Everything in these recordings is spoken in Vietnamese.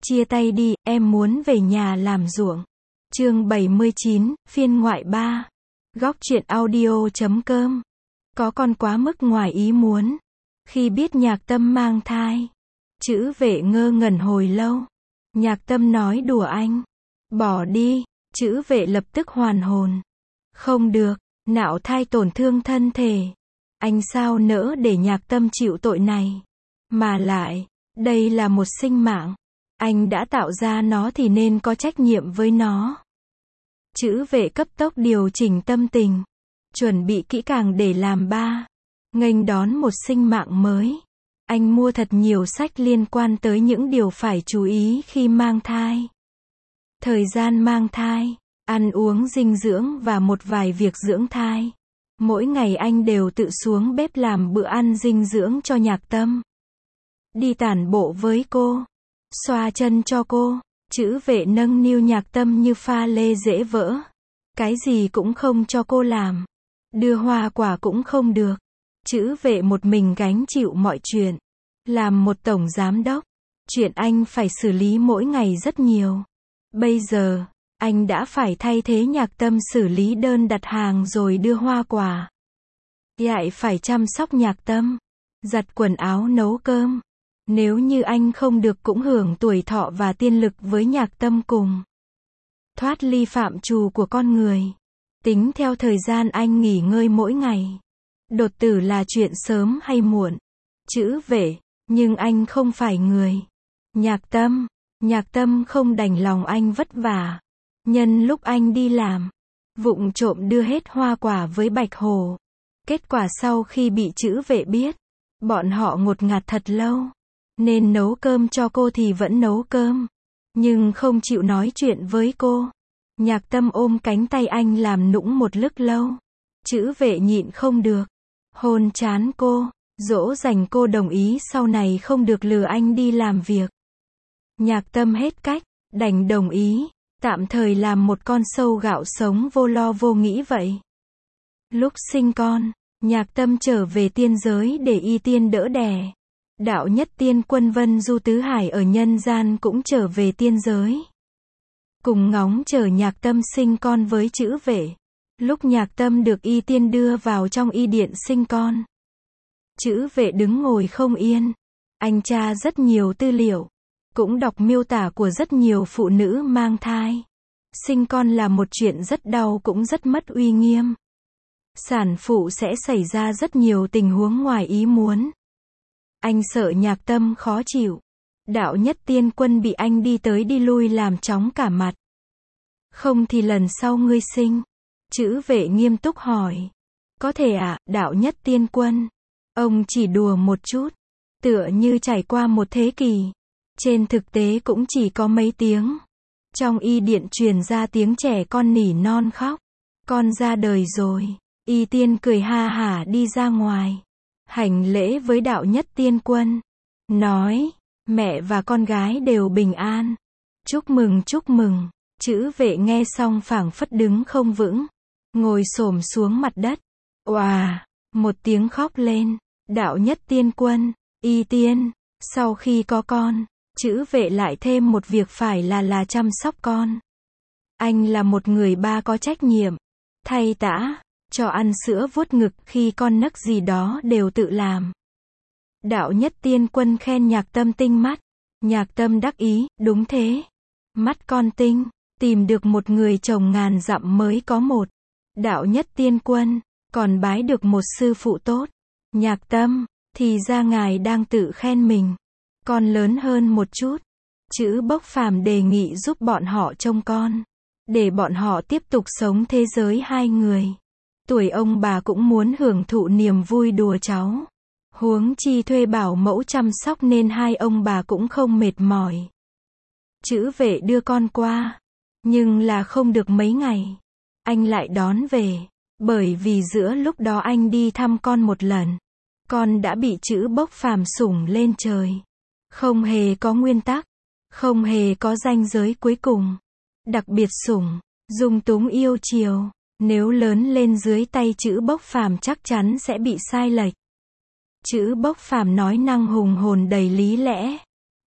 Chia tay đi, em muốn về nhà làm ruộng. Chương 79, phiên ngoại 3. Góc truyện audio.com. Có con quá mức ngoài ý muốn. Khi biết Nhạc Tâm mang thai, Chữ Vệ ngơ ngẩn hồi lâu. Nhạc Tâm nói đùa anh. Bỏ đi. Chữ Vệ lập tức hoàn hồn. Không được, nạo thai tổn thương thân thể. Anh sao nỡ để Nhạc Tâm chịu tội này. Mà lại, đây là một sinh mạng. Anh đã tạo ra nó thì nên có trách nhiệm với nó. Chữ Vệ cấp tốc điều chỉnh tâm tình, chuẩn bị kỹ càng để làm ba, nghênh đón một sinh mạng mới. Anh mua thật nhiều sách liên quan tới những điều phải chú ý khi mang thai. Thời gian mang thai, ăn uống dinh dưỡng và một vài việc dưỡng thai. Mỗi ngày anh đều tự xuống bếp làm bữa ăn dinh dưỡng cho Nhạc Tâm. Đi tản bộ với cô, xoa chân cho cô. Chữ Vệ nâng niu Nhạc Tâm như pha lê dễ vỡ. Cái gì cũng không cho cô làm. Đưa hoa quả cũng không được. Chữ Vệ một mình gánh chịu mọi chuyện. Làm một tổng giám đốc, chuyện anh phải xử lý mỗi ngày rất nhiều. Bây giờ, anh đã phải thay thế Nhạc Tâm xử lý đơn đặt hàng rồi đưa hoa quả. Lại phải chăm sóc Nhạc Tâm, giặt quần áo nấu cơm. Nếu như anh không được cũng hưởng tuổi thọ và tiên lực với Nhạc Tâm cùng. Thoát ly phạm trù của con người. Tính theo thời gian anh nghỉ ngơi mỗi ngày. Đột tử là chuyện sớm hay muộn. Chữ Vệ, nhưng anh không phải người. Nhạc Tâm không đành lòng anh vất vả. Nhân lúc anh đi làm, vụng trộm đưa hết hoa quả với Bạch Hồ. Kết quả sau khi bị Chữ Vệ biết, bọn họ ngột ngạt thật lâu. Nên nấu cơm cho cô thì vẫn nấu cơm, nhưng không chịu nói chuyện với cô. Nhạc Tâm ôm cánh tay anh làm nũng một lúc lâu. Chữ Vệ nhịn không được, hôn trán cô, dỗ dành cô đồng ý sau này không được lừa anh đi làm việc. Nhạc Tâm hết cách, đành đồng ý, tạm thời làm một con sâu gạo sống vô lo vô nghĩ vậy. Lúc sinh con, Nhạc Tâm trở về tiên giới để y tiên đỡ đẻ. Đạo Nhất Tiên Quân Vân Du Tứ Hải ở nhân gian cũng trở về tiên giới. Cùng ngóng chờ Nhạc Tâm sinh con với Chữ Vệ. Lúc Nhạc Tâm được y tiên đưa vào trong y điện sinh con, Chữ Vệ đứng ngồi không yên. Anh tra rất nhiều tư liệu, cũng đọc miêu tả của rất nhiều phụ nữ mang thai. Sinh con là một chuyện rất đau cũng rất mất uy nghiêm. Sản phụ sẽ xảy ra rất nhiều tình huống ngoài ý muốn. Anh sợ Nhạc Tâm khó chịu. Đạo Nhất Tiên Quân bị anh đi tới đi lui làm chóng cả mặt. Không thì lần sau ngươi sinh. Chữ Vệ nghiêm túc hỏi. Có thể ạ, Đạo Nhất Tiên Quân. Ông chỉ đùa một chút. Tựa như trải qua một thế kỷ. Trên thực tế cũng chỉ có mấy tiếng. Trong y điện truyền ra tiếng trẻ con nỉ non khóc. Con ra đời rồi. Y tiên cười ha hả đi ra ngoài. Hành lễ với Đạo Nhất Tiên Quân. Nói, mẹ và con gái đều bình an. Chúc mừng chúc mừng. Chữ Vệ nghe xong phảng phất đứng không vững. Ngồi xổm xuống mặt đất. Oà, một tiếng khóc lên. Đạo Nhất Tiên Quân, y tiên, sau khi có con, Chữ Vệ lại thêm một việc phải là chăm sóc con. Anh là một người ba có trách nhiệm. Thay tã, cho ăn sữa vuốt ngực khi con nấc gì đó đều tự làm. Đạo Nhất Tiên Quân khen Nhạc Tâm tinh mắt. Nhạc Tâm đắc ý, đúng thế. Mắt con tinh, tìm được một người chồng ngàn dặm mới có một. Đạo Nhất Tiên Quân, còn bái được một sư phụ tốt. Nhạc Tâm, thì ra ngài đang tự khen mình. Con lớn hơn một chút. Chữ Bốc Phàm đề nghị giúp bọn họ trông con. Để bọn họ tiếp tục sống thế giới hai người. Tuổi ông bà cũng muốn hưởng thụ niềm vui đùa cháu. Huống chi thuê bảo mẫu chăm sóc nên hai ông bà cũng không mệt mỏi. Chữ Vệ đưa con qua. Nhưng là không được mấy ngày. Anh lại đón về. Bởi vì giữa lúc đó anh đi thăm con một lần. Con đã bị Chữ Bốc Phàm sủng lên trời. Không hề có nguyên tắc. Không hề có ranh giới cuối cùng. Đặc biệt sủng. Dung túng yêu chiều. Nếu lớn lên dưới tay Chữ Bốc Phàm chắc chắn sẽ bị sai lệch. Chữ Bốc Phàm nói năng hùng hồn đầy lý lẽ.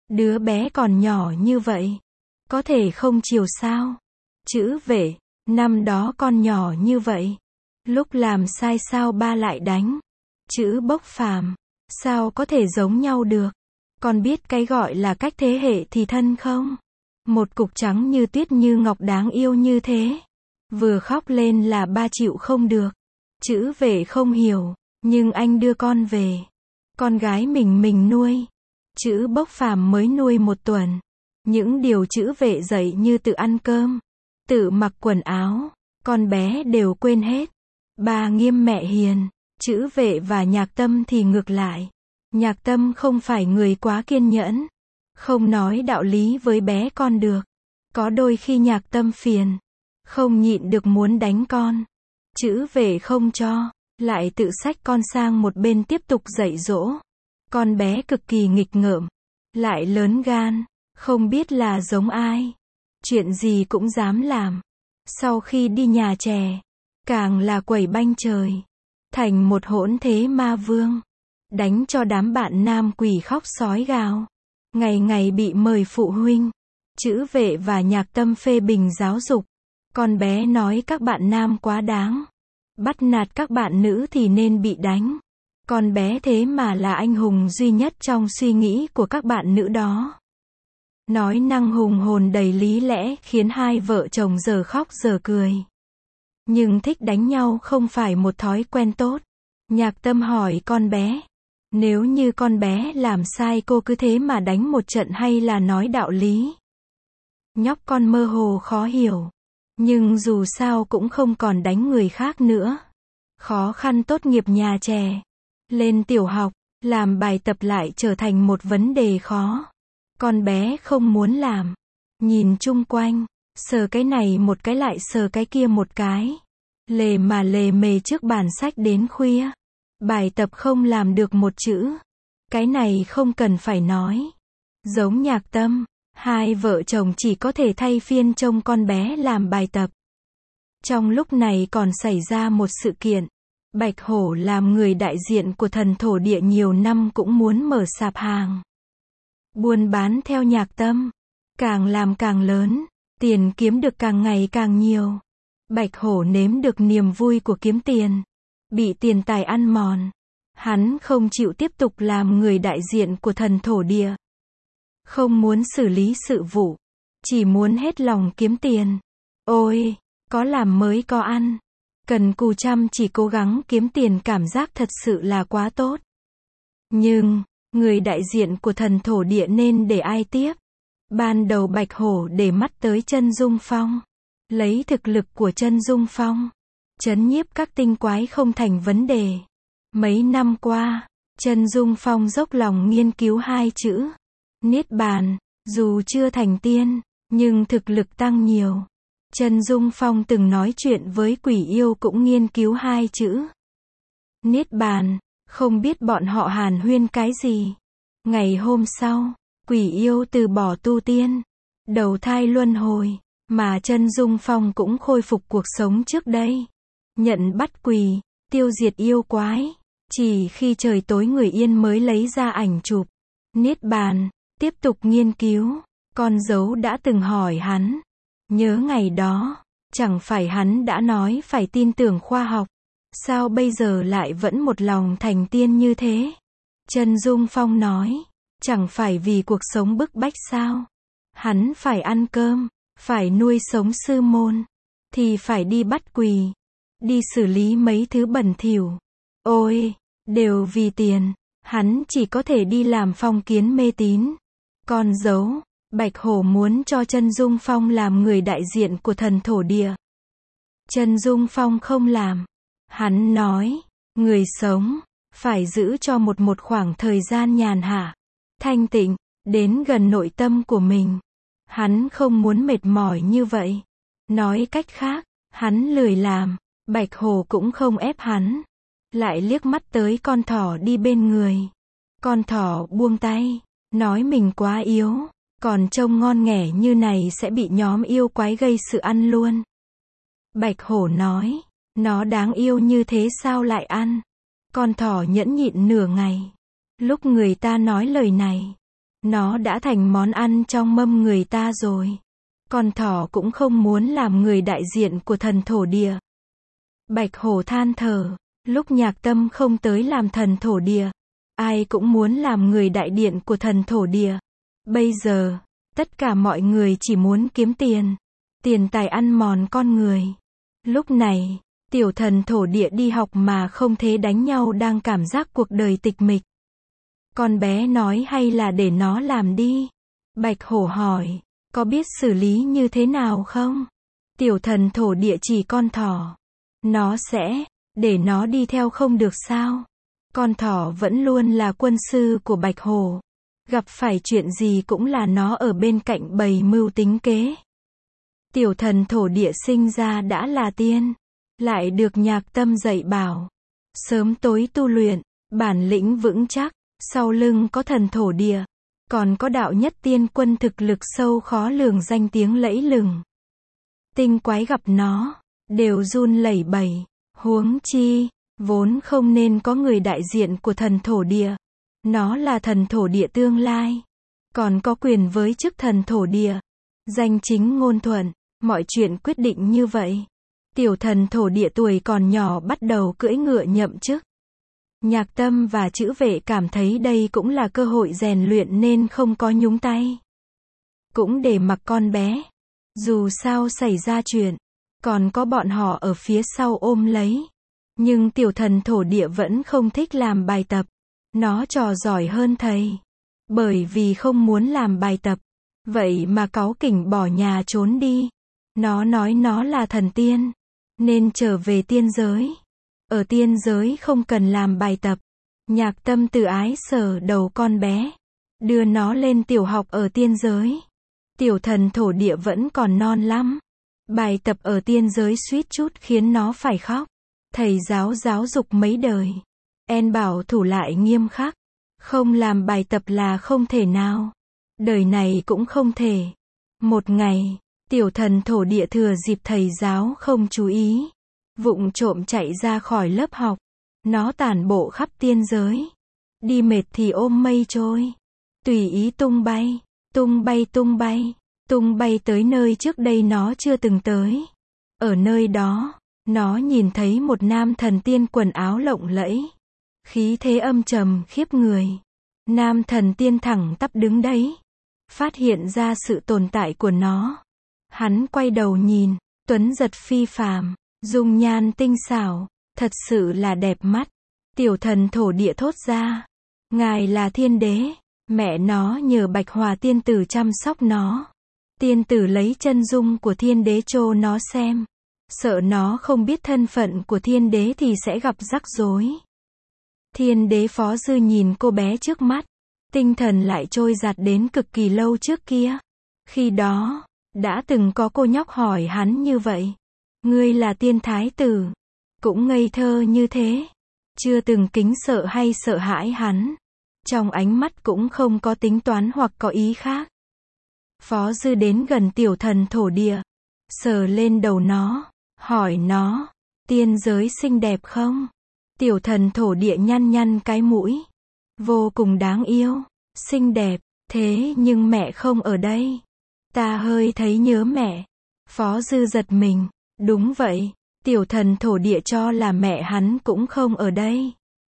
Đứa bé còn nhỏ như vậy, có thể không chiều sao? Chữ Vệ, năm đó con nhỏ như vậy, lúc làm sai sao ba lại đánh? Chữ Bốc Phàm, sao có thể giống nhau được? Con biết cái gọi là cách thế hệ thì thân không? Một cục trắng như tuyết như ngọc đáng yêu như thế. Vừa khóc lên là ba chịu không được. Chữ Vệ không hiểu, nhưng anh đưa con về. Con gái mình nuôi. Chữ Bốc Phàm mới nuôi 1 tuần. Những điều chữ Vệ dạy như tự ăn cơm, tự mặc quần áo, con bé đều quên hết. Ba nghiêm mẹ hiền. Chữ Vệ và Nhạc Tâm thì ngược lại. Nhạc Tâm không phải người quá kiên nhẫn, không nói đạo lý với bé con được. Có đôi khi Nhạc Tâm phiền, không nhịn được muốn đánh con. Chữ Vệ không cho, lại tự xách con sang một bên tiếp tục dạy dỗ. Con bé cực kỳ nghịch ngợm, lại lớn gan, không biết là giống ai. Chuyện gì cũng dám làm. Sau khi đi nhà chè, càng là quẩy banh trời. Thành một hỗn thế ma vương. Đánh cho đám bạn nam quỷ khóc sói gào. Ngày ngày bị mời phụ huynh. Chữ Vệ và Nhạc Tâm phê bình giáo dục. Con bé nói các bạn nam quá đáng. Bắt nạt các bạn nữ thì nên bị đánh. Con bé thế mà là anh hùng duy nhất trong suy nghĩ của các bạn nữ đó. Nói năng hùng hồn đầy lý lẽ khiến hai vợ chồng giờ khóc giờ cười. Nhưng thích đánh nhau không phải một thói quen tốt. Nhạc Tâm hỏi con bé. Nếu như con bé làm sai cô cứ thế mà đánh một trận hay là nói đạo lý? Nhóc con mơ hồ khó hiểu. Nhưng dù sao cũng không còn đánh người khác nữa. Khó khăn tốt nghiệp nhà chè. Lên tiểu học, làm bài tập lại trở thành một vấn đề khó. Con bé không muốn làm. Nhìn chung quanh, sờ cái này một cái lại sờ cái kia một cái. Lề mà lề mề trước bàn sách đến khuya. Bài tập không làm được một chữ. Cái này không cần phải nói. Giống Nhạc Tâm, hai vợ chồng chỉ có thể thay phiên trông con bé làm bài tập. Trong lúc này còn xảy ra một sự kiện. Bạch Hổ làm người đại diện của thần thổ địa nhiều năm cũng muốn mở sạp hàng. Buôn bán theo Nhạc Tâm. Càng làm càng lớn. Tiền kiếm được càng ngày càng nhiều. Bạch Hổ nếm được niềm vui của kiếm tiền. Bị tiền tài ăn mòn. Hắn không chịu tiếp tục làm người đại diện của thần thổ địa. Không muốn xử lý sự vụ. Chỉ muốn hết lòng kiếm tiền. Ôi, có làm mới có ăn. Cần cù chăm chỉ cố gắng kiếm tiền cảm giác thật sự là quá tốt. Nhưng, người đại diện của thần thổ địa nên để ai tiếp? Ban đầu Bạch Hổ để mắt tới Chân Dung Phong. Lấy thực lực của Chân Dung Phong, trấn nhiếp các tinh quái không thành vấn đề. Mấy năm qua, Chân Dung Phong dốc lòng nghiên cứu 2 chữ Niết Bàn. Dù chưa thành tiên, nhưng thực lực tăng nhiều. Chân Dung Phong từng nói chuyện với quỷ yêu cũng nghiên cứu 2 chữ Niết Bàn. Không biết bọn họ hàn huyên cái gì. Ngày hôm sau, quỷ yêu từ bỏ tu tiên, đầu thai luân hồi, mà Chân Dung Phong cũng khôi phục cuộc sống trước đây. Nhận bắt quỷ, tiêu diệt yêu quái. Chỉ khi trời tối người yên mới lấy ra ảnh chụp Niết Bàn, tiếp tục nghiên cứu. Con dấu đã từng hỏi hắn. Nhớ ngày đó, chẳng phải hắn đã nói phải tin tưởng khoa học. Sao bây giờ lại vẫn một lòng thành tiên như thế? Chân Dung Phong nói, chẳng phải vì cuộc sống bức bách sao? Hắn phải ăn cơm, phải nuôi sống sư môn, thì phải đi bắt quỷ, đi xử lý mấy thứ bẩn thỉu. Ôi, đều vì tiền, hắn chỉ có thể đi làm phong kiến mê tín. Con dấu, Bạch Hổ muốn cho Chân Dung Phong làm người đại diện của thần thổ địa. Chân Dung Phong không làm. Hắn nói, người sống, phải giữ cho một khoảng thời gian nhàn hạ, thanh tịnh, đến gần nội tâm của mình. Hắn không muốn mệt mỏi như vậy. Nói cách khác, hắn lười làm. Bạch Hổ cũng không ép hắn. Lại liếc mắt tới con thỏ đi bên người. Con thỏ buông tay, nói mình quá yếu, còn trông ngon nghẻ như này sẽ bị nhóm yêu quái gây sự ăn luôn. Bạch Hổ nói, nó đáng yêu như thế sao lại ăn? Con thỏ nhẫn nhịn nửa ngày. Lúc người ta nói lời này, Nó đã thành món ăn trong mâm người ta rồi. Con thỏ cũng không muốn làm người đại diện của thần thổ địa. Bạch hổ than thở, lúc Nhạc Tâm không tới làm thần thổ địa, ai cũng muốn làm người đại diện của thần thổ địa. Bây giờ, tất cả mọi người chỉ muốn kiếm tiền. Tiền tài ăn mòn con người. Lúc này, tiểu thần thổ địa đi học mà không thế đánh nhau đang cảm giác cuộc đời tịch mịch. Con bé nói hay là để nó làm đi? Bạch hổ hỏi, có biết xử lý như thế nào không? Tiểu thần thổ địa chỉ con thỏ. Nó sẽ, để nó đi theo không được sao? Con thỏ vẫn luôn là quân sư của bạch hổ. Gặp phải chuyện gì cũng là nó ở bên cạnh bày mưu tính kế. Tiểu thần thổ địa sinh ra đã là tiên. Lại được Nhạc Tâm dạy bảo. Sớm tối tu luyện, bản lĩnh vững chắc. Sau lưng có thần thổ địa. Còn có đạo nhất tiên quân thực lực sâu khó lường danh tiếng lẫy lừng. Tinh quái gặp nó, đều run lẩy bẩy. Huống chi, vốn không nên có người đại diện của thần thổ địa. Nó là thần thổ địa tương lai. Còn có quyền với chức thần thổ địa. Danh chính ngôn thuận, mọi chuyện quyết định như vậy. Tiểu thần thổ địa tuổi còn nhỏ bắt đầu cưỡi ngựa nhậm chức. Nhạc Tâm và Chữ Vệ cảm thấy đây cũng là cơ hội rèn luyện nên không có nhúng tay. Cũng để mặc con bé. Dù sao xảy ra chuyện, còn có bọn họ ở phía sau ôm lấy. Nhưng tiểu thần thổ địa vẫn không thích làm bài tập. Nó trò giỏi hơn thầy. Bởi vì không muốn làm bài tập. Vậy mà cáu kỉnh bỏ nhà trốn đi. Nó nói nó là thần tiên. Nên trở về tiên giới. Ở tiên giới không cần làm bài tập. Nhạc Tâm từ ái sờ đầu con bé. Đưa nó lên tiểu học ở tiên giới. Tiểu thần thổ địa vẫn còn non lắm. Bài tập ở tiên giới suýt chút khiến nó phải khóc. Thầy giáo dục mấy đời. Bảo thủ lại nghiêm khắc. Không làm bài tập là không thể nào. Đời này cũng không thể. Một ngày, tiểu thần thổ địa thừa dịp thầy giáo không chú ý. Vụng trộm chạy ra khỏi lớp học. Nó tản bộ khắp tiên giới. Đi mệt thì ôm mây trôi. Tùy ý tung bay. Tung bay tung bay. Tung bay tới nơi trước đây nó chưa từng tới. Ở nơi đó, nó nhìn thấy một nam thần tiên quần áo lộng lẫy. Khí thế âm trầm khiếp người. Nam thần tiên thẳng tắp đứng đấy. Phát hiện ra sự tồn tại của nó. Hắn quay đầu nhìn. Tuấn giật phi phàm. Dung nhan tinh xảo. Thật sự là đẹp mắt. Tiểu thần thổ địa thốt ra. Ngài là thiên đế. Mẹ nó nhờ Bạch Hòa tiên tử chăm sóc nó. Tiên tử lấy chân dung của thiên đế cho nó xem. Sợ nó không biết thân phận của thiên đế thì sẽ gặp rắc rối. Thiên đế Phó Dư nhìn cô bé trước mắt. Tinh thần lại trôi giạt đến cực kỳ lâu trước kia. Khi đó, đã từng có cô nhóc hỏi hắn như vậy. Ngươi là tiên thái tử. Cũng ngây thơ như thế. Chưa từng kính sợ hay sợ hãi hắn. Trong ánh mắt cũng không có tính toán hoặc có ý khác. Phó Dư đến gần tiểu thần thổ địa. Sờ lên đầu nó. Hỏi nó. Tiên giới xinh đẹp không? Tiểu thần thổ địa nhăn nhăn cái mũi. Vô cùng đáng yêu. Xinh đẹp. Thế nhưng mẹ không ở đây. Ta hơi thấy nhớ mẹ. Phó Dư giật mình. Đúng vậy. Tiểu thần thổ địa cho là mẹ hắn cũng không ở đây.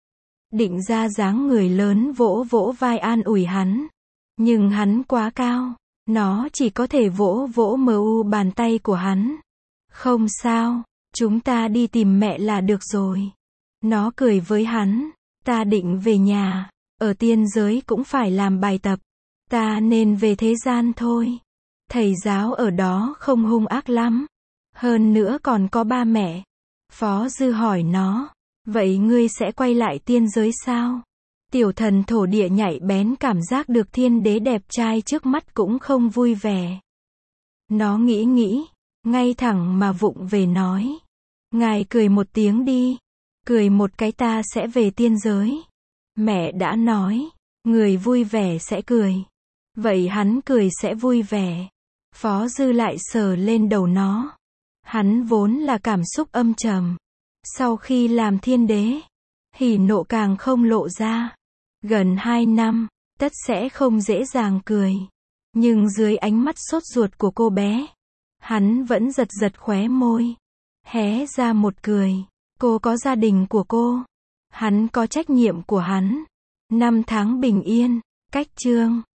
Định ra dáng người lớn vỗ vỗ vai an ủi hắn. Nhưng hắn quá cao. Nó chỉ có thể vỗ vỗ bàn tay của hắn. Không sao. Chúng ta đi tìm mẹ là được rồi. Nó cười với hắn. Ta định về nhà. Ở tiên giới cũng phải làm bài tập. Ta nên về thế gian thôi. Thầy giáo ở đó không hung ác lắm. Hơn nữa còn có ba mẹ. Phó Dư hỏi nó. Vậy ngươi sẽ quay lại tiên giới sao? Tiểu thần thổ địa nhạy bén cảm giác được thiên đế đẹp trai trước mắt cũng không vui vẻ. Nó nghĩ. Ngay thẳng mà vụng về nói. Ngài cười một tiếng đi. Cười một cái ta sẽ về tiên giới. Mẹ đã nói. Người vui vẻ sẽ cười. Vậy hắn cười sẽ vui vẻ. Phó Dư lại sờ lên đầu nó. Hắn vốn là cảm xúc âm trầm. Sau khi làm thiên đế, hỉ nộ càng không lộ ra. Gần 2 năm, tất sẽ không dễ dàng cười. Nhưng dưới ánh mắt sốt ruột của cô bé, hắn vẫn giật giật khóe môi, hé ra một cười. Cô có gia đình của cô, hắn có trách nhiệm của hắn. 5 tháng bình yên, cách chương